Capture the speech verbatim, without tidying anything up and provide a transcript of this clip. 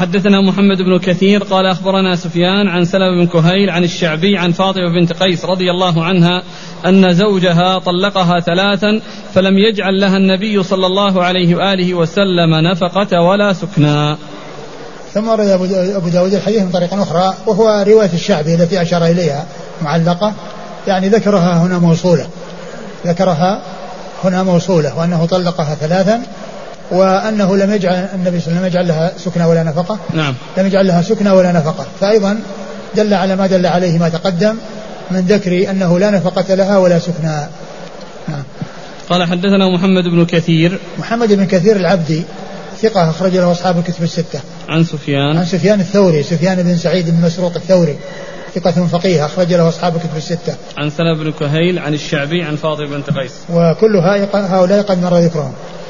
حدثنا محمد بن كثير قال أخبرنا سفيان عن سلمة بن كهيل عن الشعبي عن فاطمة بنت قيس رضي الله عنها أن زوجها طلقها ثلاثا فلم يجعل لها النبي صلى الله عليه وآله وسلم نفقة ولا سكنا. ثم ورد أبو داود الحديث من طريق أخرى وهو رواية الشعبي التي أشار إليها معلقة، يعني ذكرها هنا موصولة ذكرها هنا موصولة وأنه طلقها ثلاثا وأنه لم يجعل النبي صلى الله عليه وسلم لم يجعل لها سكنة ولا نفقة. نعم. لم يجعل لها سكنة ولا نفقة، فأيضا دل على ما دل عليه ما تقدم من ذكر أنه لا نفقة لها ولا سكنة. نعم. قال حدثنا محمد بن كثير محمد بن كثير العبدي ثقة أخرج له أصحاب الكتب الستة. عن سفيان عن سفيان الثوري سفيان بن سعيد بن مسروق الثوري ثقة فقيه أخرج له أصحاب الكتب الستة. عن سلمة بن كهيل عن الشعبي عن فاطمة بنت قيس. وكل هؤلاء قد مر ذكرهم.